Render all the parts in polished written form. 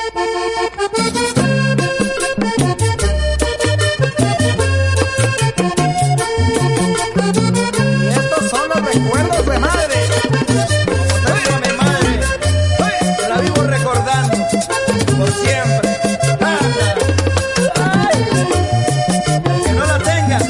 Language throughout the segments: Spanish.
estos son los recuerdos de madre. Como mi madre, la vivo recordando por siempre. Ay, el que no la tenga.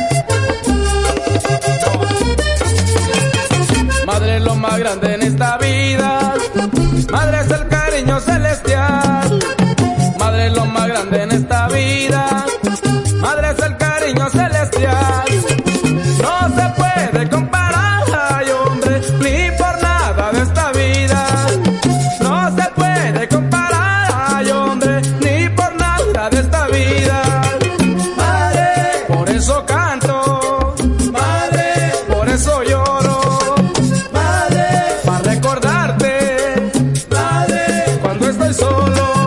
Madre es lo más grande en esta vida. Madre es el cariño celestial. Madre es lo más grande en esta vida. Madre es el cariño celestial. No se puede comparar, ay hombre, ni por nada de esta vida. No se puede comparar, ay hombre, ni por nada de esta vida. Madre, por eso canto. Madre, por eso lloro. Madre, para recordarte. Madre, cuando estoy solo.